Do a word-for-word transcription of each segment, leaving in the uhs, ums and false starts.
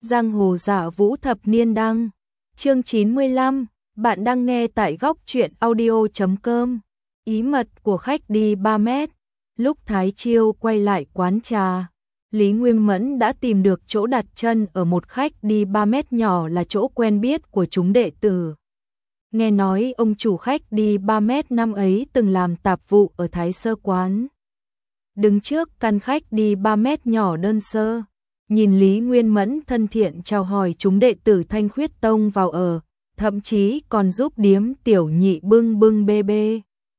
Giang hồ giả vũ thập niên đăng. Chương chín mươi lăm, bạn đang nghe tại góc truyện audio chấm com. Ý mật của khách đi ba mét. Lúc Thái Chiêu quay lại quán trà, Lý Nguyên Mẫn đã tìm được chỗ đặt chân ở một khách đi ba mét nhỏ là chỗ quen biết của chúng đệ tử. Nghe nói ông chủ khách đi ba mét năm ấy từng làm tạp vụ ở Thái Sơ quán. Đứng trước căn khách đi ba mét nhỏ đơn sơ, nhìn Lý Nguyên Mẫn thân thiện chào hỏi chúng đệ tử Thanh Khuyết Tông vào ở, thậm chí còn giúp điếm tiểu nhị bưng bưng bê bê.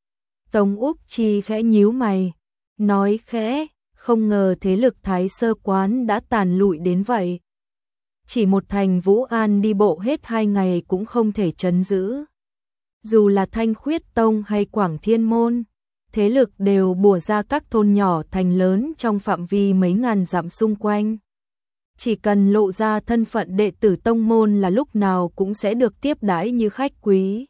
Tống Úc Chi khẽ nhíu mày, nói khẽ, không ngờ thế lực Thái Sơ quán đã tàn lụi đến vậy. Chỉ một thành Vũ An đi bộ hết hai ngày cũng không thể trấn giữ. Dù là Thanh Khuyết Tông hay Quảng Thiên Môn, thế lực đều bủa ra các thôn nhỏ thành lớn trong phạm vi mấy ngàn dặm xung quanh. Chỉ cần lộ ra thân phận đệ tử tông môn là lúc nào cũng sẽ được tiếp đãi như khách quý.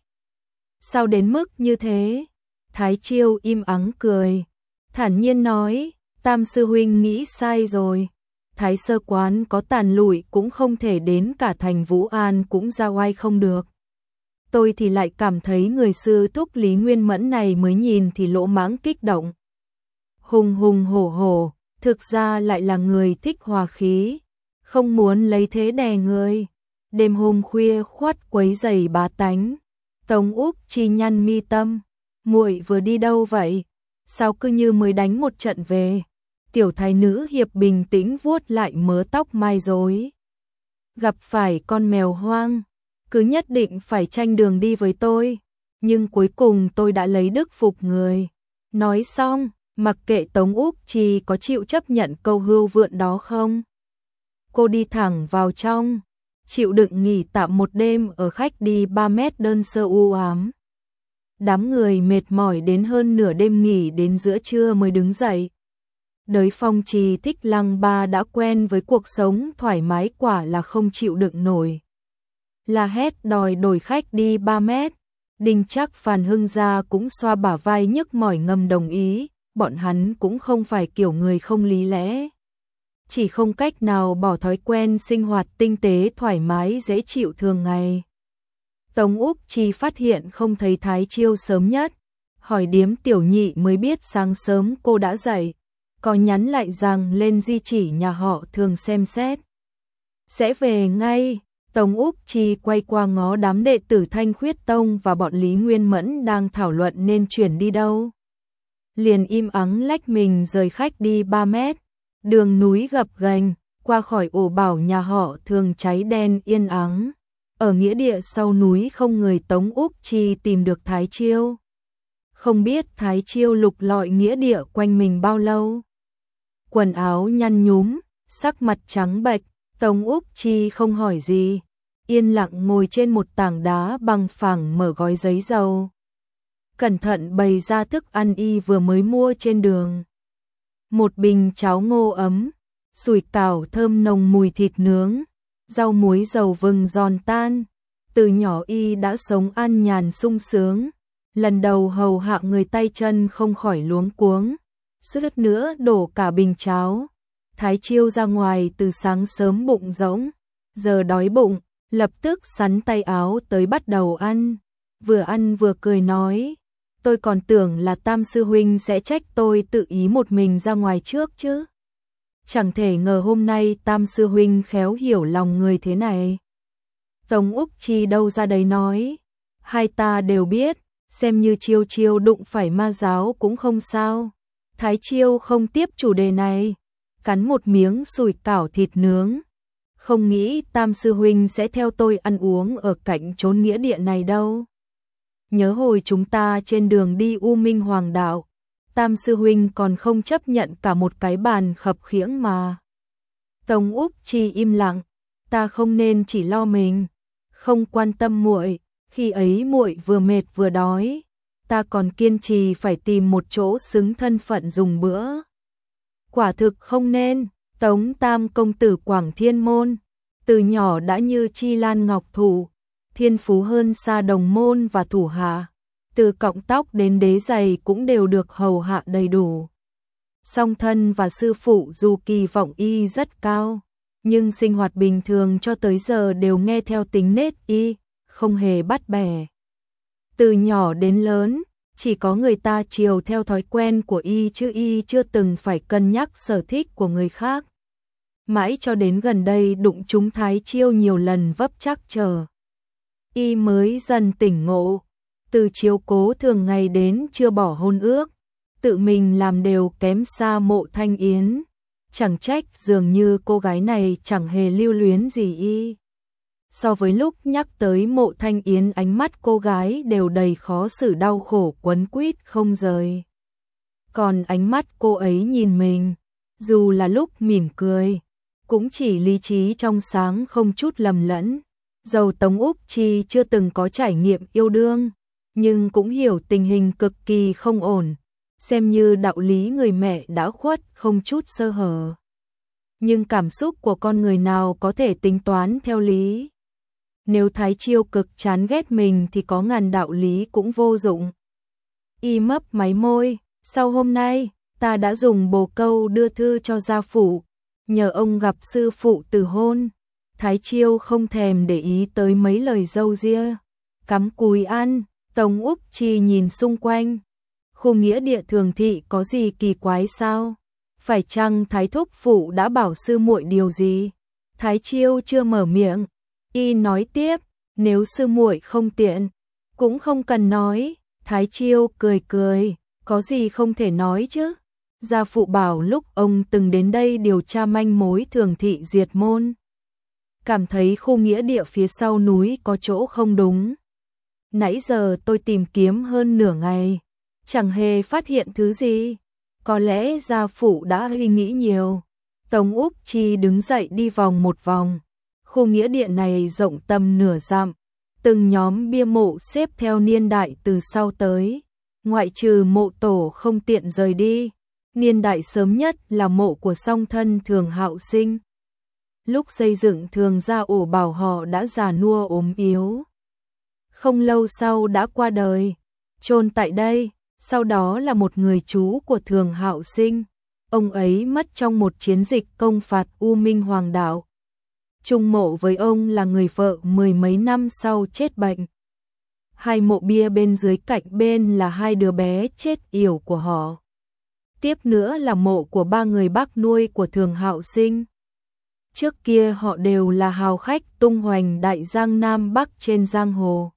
Sao đến mức như thế? Thái Chiêu im ắng cười, thản nhiên nói, Tam sư huynh nghĩ sai rồi. Thái Sơ quán có tàn lụi cũng không thể đến cả thành Vũ An cũng ra oai không được. Tôi thì lại cảm thấy người sư thúc Lý Nguyên Mẫn này mới nhìn thì lỗ mãng kích động. Hùng hùng hổ hổ, thực ra lại là người thích hòa khí, không muốn lấy thế đè người. Đêm hôm khuya khoắt quấy rầy bá tánh. Tống Úc Chi nhăn mi tâm, muội vừa đi đâu vậy? Sao cứ như mới đánh một trận về? Tiểu thái nữ hiệp bình tĩnh vuốt lại mớ tóc mai rối. Gặp phải con mèo hoang, cứ nhất định phải tranh đường đi với tôi, nhưng cuối cùng tôi đã lấy đức phục người. Nói xong, mặc kệ Tống Úc Chi có chịu chấp nhận câu hưu vượn đó không, cô đi thẳng vào trong, chịu đựng nghỉ tạm một đêm ở khách đi ba mét đơn sơ u ám. Đám người mệt mỏi đến hơn nửa đêm nghỉ đến giữa trưa mới đứng dậy. Đới Phong Trì Thích Lăng Ba đã quen với cuộc sống thoải mái quả là không chịu đựng nổi. La hét đòi đổi khách đi ba mét. Đinh Trác Phàn Hưng Gia cũng xoa bả vai nhức mỏi ngầm đồng ý, bọn hắn cũng không phải kiểu người không lý lẽ. Chỉ không cách nào bỏ thói quen sinh hoạt tinh tế thoải mái dễ chịu thường ngày. Tống Úc Chi phát hiện không thấy Thái Chiêu sớm nhất, hỏi điếm tiểu nhị mới biết sáng sớm cô đã dậy, có nhắn lại rằng lên di chỉ nhà họ thường xem xét. Sẽ về ngay. Tống Úc Chi quay qua ngó đám đệ tử Thanh Khuyết Tông và bọn Lý Nguyên Mẫn đang thảo luận nên chuyển đi đâu. Liền im ắng lách mình rời khách đi ba mét. Đường núi gập ghềnh, qua khỏi ổ bảo nhà họ thường cháy đen yên ắng. Ở nghĩa địa sau núi không người Tống Úc Chi tìm được Thái Chiêu. Không biết Thái Chiêu lục lọi nghĩa địa quanh mình bao lâu. Quần áo nhăn nhúm, sắc mặt trắng bệch, Tống Úc Chi không hỏi gì, yên lặng ngồi trên một tảng đá bằng phẳng mở gói giấy dầu. Cẩn thận bày ra thức ăn y vừa mới mua trên đường. Một bình cháo ngô ấm, sủi cảo thơm nồng mùi thịt nướng, rau muối dầu vừng giòn tan. Từ nhỏ y đã sống an nhàn sung sướng, lần đầu hầu hạ người tay chân không khỏi luống cuống. Suýt nữa đổ cả bình cháo. Thái Chiêu ra ngoài từ sáng sớm bụng rỗng, giờ đói bụng, lập tức xắn tay áo tới bắt đầu ăn. Vừa ăn vừa cười nói, tôi còn tưởng là Tam sư huynh sẽ trách tôi tự ý một mình ra ngoài trước chứ. Chẳng thể ngờ hôm nay Tam sư huynh khéo hiểu lòng người thế này. Tống Úc Chi đâu ra đấy nói, hai ta đều biết, xem như Chiêu Chiêu đụng phải ma giáo cũng không sao. Thái Chiêu không tiếp chủ đề này, cắn một miếng sủi cảo thịt nướng. Không nghĩ Tam sư huynh sẽ theo tôi ăn uống ở cạnh chốn nghĩa địa này đâu. Nhớ hồi chúng ta trên đường đi U Minh Hoàng đạo, Tam sư huynh còn không chấp nhận cả một cái bàn khập khiễng mà. Tống Úc Chi im lặng, ta không nên chỉ lo mình, không quan tâm muội, khi ấy muội vừa mệt vừa đói, ta còn kiên trì phải tìm một chỗ xứng thân phận dùng bữa. Quả thực không nên. Tống Tam công tử Quảng Thiên Môn, từ nhỏ đã như chi lan ngọc thụ, thiên phú hơn xa đồng môn và thủ hạ, từ cọng tóc đến đế giày cũng đều được hầu hạ đầy đủ. Song thân và sư phụ dù kỳ vọng y rất cao, nhưng sinh hoạt bình thường cho tới giờ đều nghe theo tính nết y, không hề bắt bẻ. Từ nhỏ đến lớn, chỉ có người ta chiều theo thói quen của y chứ y chưa từng phải cân nhắc sở thích của người khác. Mãi cho đến gần đây đụng trúng Thái Chiêu nhiều lần vấp chắc trở. Y mới dần tỉnh ngộ, từ chiếu cố thường ngày đến chưa bỏ hôn ước, tự mình làm đều kém xa Mộ Thanh Yến. Chẳng trách dường như cô gái này chẳng hề lưu luyến gì y. So với lúc nhắc tới Mộ Thanh Yến, ánh mắt cô gái đều đầy khó xử đau khổ quấn quýt không rời. Còn ánh mắt cô ấy nhìn mình, dù là lúc mỉm cười, cũng chỉ lý trí trong sáng không chút lầm lẫn. Dầu Tống Úc Chi chưa từng có trải nghiệm yêu đương, nhưng cũng hiểu tình hình cực kỳ không ổn, xem như đạo lý người mẹ đã khuất không chút sơ hở. Nhưng cảm xúc của con người nào có thể tính toán theo lý. Nếu Thái Chiêu cực chán ghét mình thì có ngàn đạo lý cũng vô dụng. Y mấp máy môi, sau hôm nay, ta đã dùng bồ câu đưa thư cho gia phụ, nhờ ông gặp sư phụ từ hôn. Thái Chiêu không thèm để ý tới mấy lời dâu ria, cắm cúi ăn. Tống Úc Chi nhìn xung quanh, khu nghĩa địa Thường Thị có gì kỳ quái sao? Phải chăng Thái thúc phụ đã bảo sư muội điều gì? Thái Chiêu chưa mở miệng, y nói tiếp, nếu sư muội không tiện, cũng không cần nói. Thái Chiêu cười cười, có gì không thể nói chứ? Gia phụ bảo lúc ông từng đến đây điều tra manh mối Thường Thị diệt môn, cảm thấy khu nghĩa địa phía sau núi có chỗ không đúng. Nãy giờ tôi tìm kiếm hơn nửa ngày, chẳng hề phát hiện thứ gì. Có lẽ gia phụ đã suy nghĩ nhiều. Tống Úc Chi đứng dậy đi vòng một vòng. Khu nghĩa địa này rộng tầm nửa dặm, từng nhóm bia mộ xếp theo niên đại từ sau tới, ngoại trừ mộ tổ không tiện rời đi. Niên đại sớm nhất là mộ của song thân Thường Hạo Sinh. Lúc xây dựng Thường gia ổ bảo họ đã già nua ốm yếu, không lâu sau đã qua đời, chôn tại đây. Sau đó là một người chú của Thường Hạo Sinh, ông ấy mất trong một chiến dịch công phạt U Minh Hoàng đạo. Chung mộ với ông là người vợ mười mấy năm sau chết bệnh. Hai mộ bia bên dưới cạnh bên là hai đứa bé chết yểu của họ. Tiếp nữa là mộ của ba người bác nuôi của Thường Hạo Sinh. Trước kia họ đều là hào khách tung hoành đại giang Nam Bắc trên giang hồ.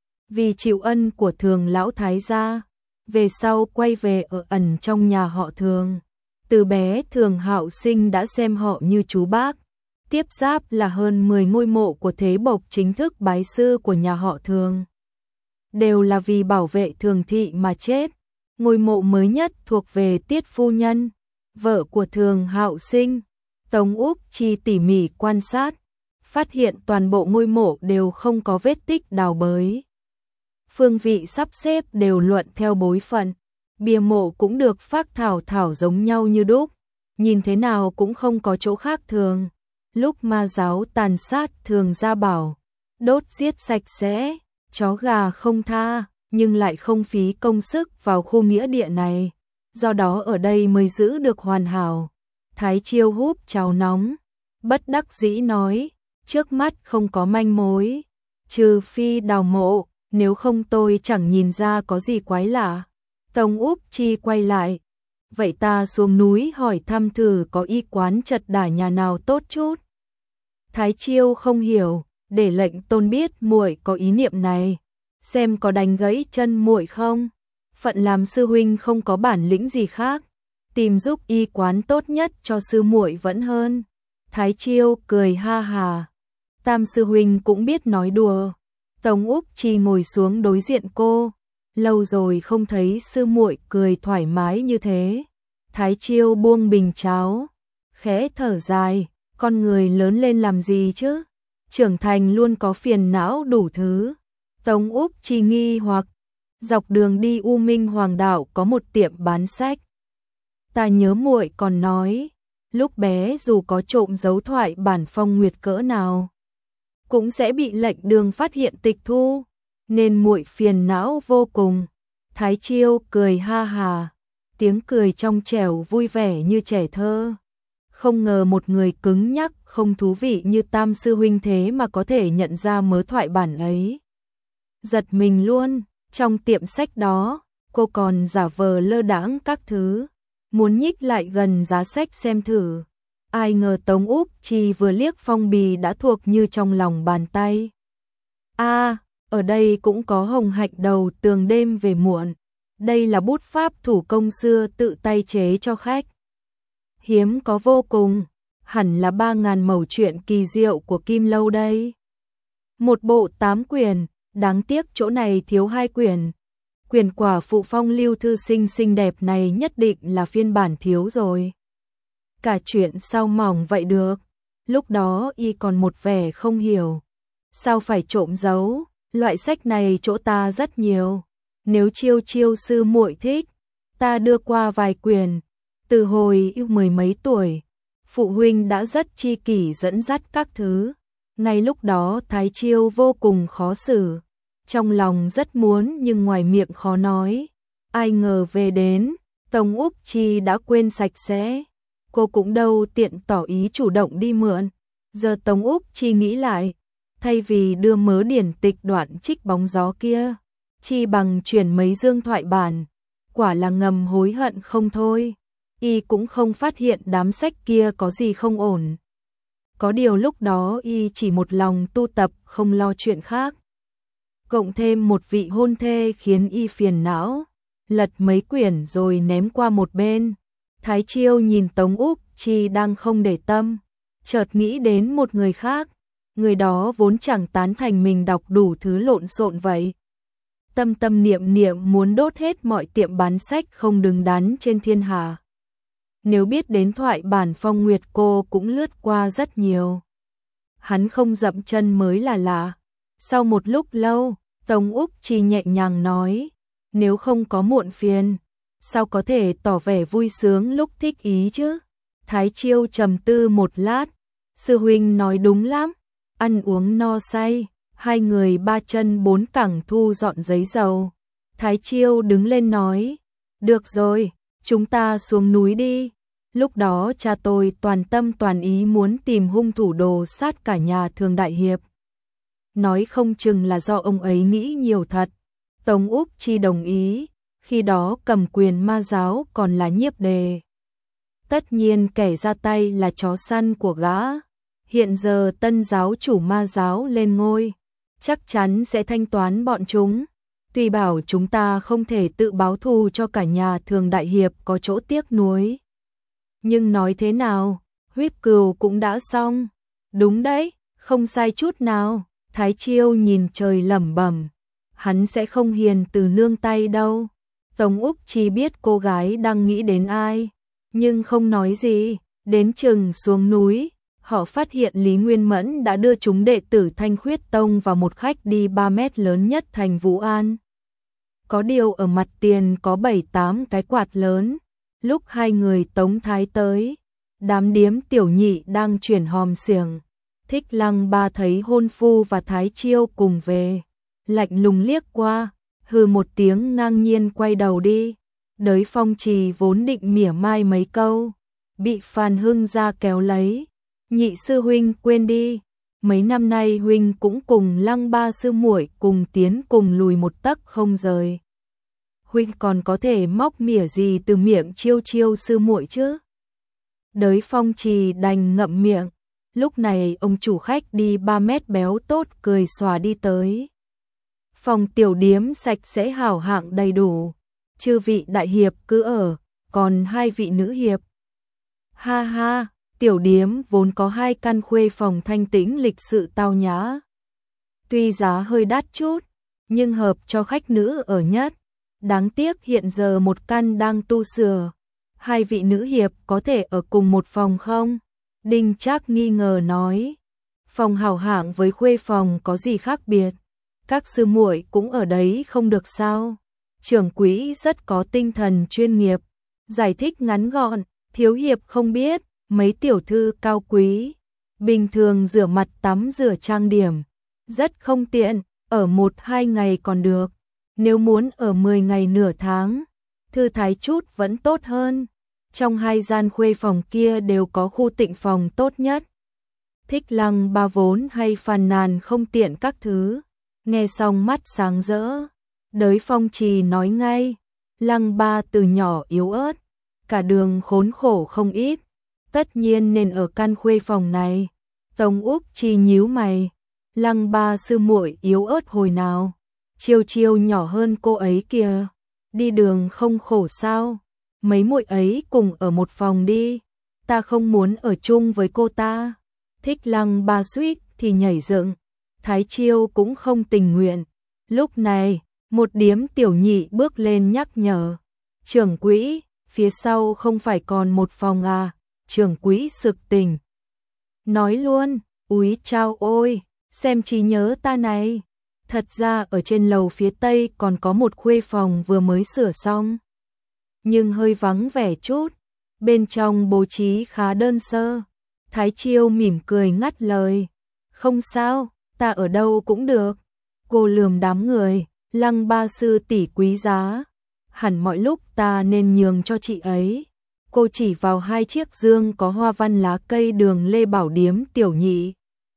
Vì chịu ân của Thường lão thái gia, về sau quay về ở ẩn trong nhà họ Thường. Từ bé Thường Hạo Sinh đã xem họ như chú bác. Tiếp giáp là hơn mười ngôi mộ của thế bộc chính thức bái sư của nhà họ Thường, đều là vì bảo vệ Thường Thị mà chết. Ngôi mộ mới nhất thuộc về Tiết phu nhân, vợ của Thường Hạo Sinh. Tống Úc Chi tỉ mỉ quan sát, phát hiện toàn bộ ngôi mộ đều không có vết tích đào bới. Phương vị sắp xếp đều luận theo bối phận, bia mộ cũng được phác thảo thảo giống nhau như đúc, nhìn thế nào cũng không có chỗ khác thường. Lúc ma giáo tàn sát Thường gia bảo, đốt giết sạch sẽ, chó gà không tha, nhưng lại không phí công sức vào khu nghĩa địa này, do đó ở đây mới giữ được hoàn hảo. Thái Chiêu húp cháo nóng, bất đắc dĩ nói, trước mắt không có manh mối, trừ phi đào mộ, nếu không tôi chẳng nhìn ra có gì quái lạ. Tống Úc Chi quay lại, vậy ta xuống núi hỏi thăm thử có y quán chật đả nhà nào tốt chút. Thái Chiêu không hiểu, để lệnh tôn biết muội có ý niệm này, xem có đánh gãy chân muội không. Phận làm sư huynh không có bản lĩnh gì khác, tìm giúp y quán tốt nhất cho sư muội vẫn hơn. Thái Chiêu cười ha hà, Tam sư huynh cũng biết nói đùa. Tống Úc Chi ngồi xuống đối diện cô, lâu rồi không thấy sư muội cười thoải mái như thế. Thái Chiêu buông bình cháo, khẽ thở dài, con người lớn lên làm gì chứ? Trưởng thành luôn có phiền não đủ thứ. Tống Úc Chi nghi hoặc, dọc đường đi U Minh Hoàng đạo có một tiệm bán sách. Ta nhớ muội còn nói, lúc bé dù có trộm dấu thoại bản phong nguyệt cỡ nào, cũng sẽ bị lệnh đường phát hiện tịch thu, nên muội phiền não vô cùng. Thái Chiêu cười ha hà, tiếng cười trong trẻo vui vẻ như trẻ thơ. Không ngờ một người cứng nhắc, không thú vị như Tam sư huynh thế mà có thể nhận ra mớ thoại bản ấy. Giật mình luôn, trong tiệm sách đó, cô còn giả vờ lơ đãng các thứ, muốn nhích lại gần giá sách xem thử. Ai ngờ Tống Úc Chi vừa liếc phong bì đã thuộc như trong lòng bàn tay. À, ở đây cũng có hồng hạch đầu tường đêm về muộn. Đây là bút pháp thủ công xưa tự tay chế cho khách. Hiếm có vô cùng, hẳn là ba ngàn mẩu chuyện kỳ diệu của Kim Lâu đây. Một bộ tám quyển, đáng tiếc chỗ này thiếu hai quyển. Quyển Quả Phụ Phong lưu thư sinh xinh đẹp này nhất định là phiên bản thiếu rồi. Cả chuyện sao mỏng vậy được, lúc đó y còn một vẻ không hiểu. Sao phải trộm giấu, loại sách này chỗ ta rất nhiều. Nếu Chiêu Chiêu sư muội thích, ta đưa qua vài quyển. Từ hồi yêu mười mấy tuổi, phụ huynh đã rất chi kỷ dẫn dắt các thứ. Ngay lúc đó Thái Chiêu vô cùng khó xử, trong lòng rất muốn nhưng ngoài miệng khó nói. Ai ngờ về đến, Tống Úc Chi đã quên sạch sẽ. Cô cũng đâu tiện tỏ ý chủ động đi mượn. Giờ Tống Úc Chi nghĩ lại, thay vì đưa mớ điển tịch đoạn trích bóng gió kia, chi bằng chuyển mấy dương thoại bản. Quả là ngầm hối hận không thôi. Y cũng không phát hiện đám sách kia có gì không ổn. Có điều lúc đó y chỉ một lòng tu tập không lo chuyện khác. Cộng thêm một vị hôn thê khiến y phiền não, lật mấy quyển rồi ném qua một bên. Thái Chiêu nhìn Tống Úc Chi đang không để tâm, chợt nghĩ đến một người khác. Người đó vốn chẳng tán thành mình đọc đủ thứ lộn xộn vậy. Tâm tâm niệm niệm muốn đốt hết mọi tiệm bán sách không đứng đắn trên thiên hạ. Nếu biết đến thoại bản Phong Nguyệt cô cũng lướt qua rất nhiều. Hắn không dậm chân mới là lạ. Sau một lúc lâu, Tống Úc Chi nhẹ nhàng nói, nếu không có muộn phiền, sao có thể tỏ vẻ vui sướng lúc thích ý chứ? Thái Chiêu trầm tư một lát, sư huynh nói đúng lắm, ăn uống no say, hai người ba chân bốn cẳng thu dọn giấy dầu. Thái Chiêu đứng lên nói, được rồi, chúng ta xuống núi đi. Lúc đó cha tôi toàn tâm toàn ý muốn tìm hung thủ đồ sát cả nhà Thường Đại Hiệp. Nói không chừng là do ông ấy nghĩ nhiều thật. Tống Úc Chi đồng ý, khi đó cầm quyền ma giáo còn là Nhiếp Đề. Tất nhiên kẻ ra tay là chó săn của gã. Hiện giờ tân giáo chủ ma giáo lên ngôi, chắc chắn sẽ thanh toán bọn chúng. Tuy bảo chúng ta không thể tự báo thù cho cả nhà Thường Đại Hiệp có chỗ tiếc nuối. Nhưng nói thế nào, huyết cừu cũng đã xong. Đúng đấy, không sai chút nào. Thái Chiêu nhìn trời lẩm bẩm, hắn sẽ không hiền từ nương tay đâu. Tống Úc chỉ biết cô gái đang nghĩ đến ai, nhưng không nói gì. Đến chừng xuống núi, họ phát hiện Lý Nguyên Mẫn đã đưa chúng đệ tử Thanh Khuyết Tông vào một khách đi ba mét lớn nhất thành Vũ An. Có điều ở mặt tiền có bảy tám cái quạt lớn. Lúc hai người Tống Thái tới, đám điếm tiểu nhị đang chuyển hòm xiềng. Thích Lăng Ba thấy hôn phu và Thái Chiêu cùng về, lạnh lùng liếc qua, hừ một tiếng ngang nhiên quay đầu đi. Đới Phong Trì vốn định mỉa mai mấy câu, bị Phan Hưng ra kéo lấy. Nhị sư huynh quên đi, mấy năm nay huynh cũng cùng Lăng Ba sư muội cùng tiến cùng lùi một tấc không rời. Huynh còn có thể móc mỉa gì từ miệng Chiêu Chiêu sư muội chứ? Đới Phong Trì đành ngậm miệng. Lúc này ông chủ khách đi ba mét béo tốt cười xòa đi tới. Phòng tiểu điếm sạch sẽ hảo hạng đầy đủ. Chư vị đại hiệp cứ ở, còn hai vị nữ hiệp. Ha ha, tiểu điếm vốn có hai căn khuê phòng thanh tĩnh lịch sự tao nhã. Tuy giá hơi đắt chút, nhưng hợp cho khách nữ ở nhất. Đáng tiếc hiện giờ một căn đang tu sửa. Hai vị nữ hiệp có thể ở cùng một phòng không? Đinh Trác nghi ngờ nói. Phòng hảo hạng với khuê phòng có gì khác biệt? Các sư muội cũng ở đấy không được sao? Trưởng quỹ rất có tinh thần chuyên nghiệp. Giải thích ngắn gọn, thiếu hiệp không biết, mấy tiểu thư cao quý. Bình thường rửa mặt tắm rửa trang điểm. Rất không tiện, ở một hai ngày còn được. Nếu muốn ở mười ngày nửa tháng, thư thái chút vẫn tốt hơn. Trong hai gian khuê phòng kia đều có khu tịnh phòng tốt nhất. Thích Lăng Ba vốn hay phàn nàn không tiện các thứ, nghe xong mắt sáng rỡ. Đới Phong Trì nói ngay, Lăng Ba từ nhỏ yếu ớt, cả đường khốn khổ không ít, tất nhiên nên ở căn khuê phòng này. Tống Úc Trì nhíu mày, Lăng Ba sư muội yếu ớt hồi nào, Chiêu Chiêu nhỏ hơn cô ấy kìa, đi đường không khổ sao, mấy muội ấy cùng ở một phòng đi, ta không muốn ở chung với cô ta. Thích Lăng Ba suýt thì nhảy dựng, Thái Chiêu cũng không tình nguyện. Lúc này, một điếm tiểu nhị bước lên nhắc nhở, trưởng quỹ, phía sau không phải còn một phòng à, trưởng quỹ sực tỉnh. Nói luôn, úi chao ôi, xem trí nhớ ta này. Thật ra ở trên lầu phía tây còn có một khuê phòng vừa mới sửa xong, nhưng hơi vắng vẻ chút, bên trong bố trí khá đơn sơ. Thái Chiêu mỉm cười ngắt lời, không sao, ta ở đâu cũng được. Cô lườm đám người, Lăng Ba sư tỷ quý giá, hẳn mọi lúc ta nên nhường cho chị ấy. Cô chỉ vào hai chiếc dương có hoa văn lá cây đường Lê Bảo điếm tiểu nhị.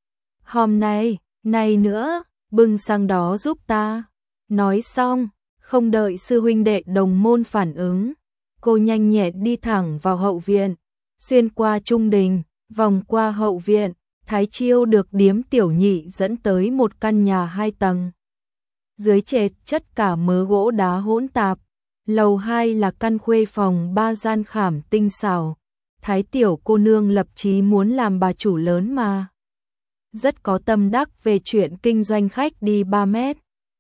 Hôm nay, này nữa, bưng sang đó giúp ta. Nói xong, không đợi sư huynh đệ đồng môn phản ứng, cô nhanh nhẹn đi thẳng vào hậu viện, xuyên qua trung đình, vòng qua hậu viện, Thái Chiêu được điếm tiểu nhị dẫn tới một căn nhà hai tầng. Dưới trệt chất cả mớ gỗ đá hỗn tạp, lầu hai là căn khuê phòng ba gian khảm tinh xảo. Thái tiểu cô nương lập chí muốn làm bà chủ lớn mà, rất có tâm đắc về chuyện kinh doanh khách đi ba mét.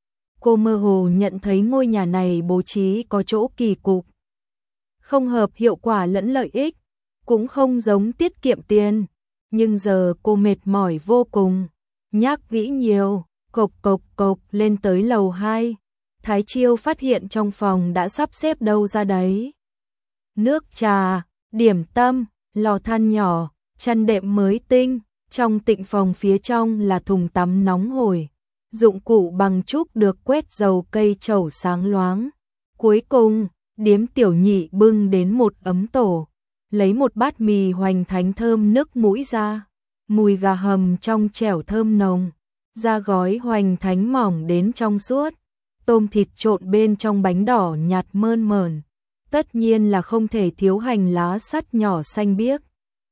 Cô mơ hồ nhận thấy ngôi nhà này bố trí có chỗ kỳ cục, không hợp hiệu quả lẫn lợi ích, cũng không giống tiết kiệm tiền. Nhưng giờ cô mệt mỏi vô cùng, nhắc nghĩ nhiều, cộc cộc cộc lên tới lầu hai. Thái Chiêu phát hiện trong phòng đã sắp xếp đâu ra đấy. Nước trà, điểm tâm, lò than nhỏ, chăn đệm mới tinh. Trong tịnh phòng phía trong là thùng tắm nóng hổi, dụng cụ bằng trúc được quét dầu cây trầu sáng loáng. Cuối cùng, điếm tiểu nhị bưng đến một ấm tổ, lấy một bát mì hoành thánh thơm nức mũi ra, mùi gà hầm trong trẻo thơm nồng, da gói hoành thánh mỏng đến trong suốt, tôm thịt trộn bên trong bánh đỏ nhạt mơn mởn, tất nhiên là không thể thiếu hành lá sắt nhỏ xanh biếc.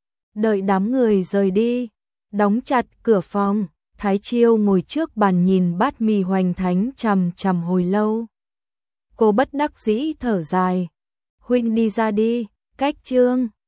Đợi đám người rời đi, đóng chặt cửa phòng, Thái Chiêu ngồi trước bàn nhìn bát mì hoành thánh chằm chằm hồi lâu. Cô bất đắc dĩ thở dài, huynh đi ra đi, cách chương.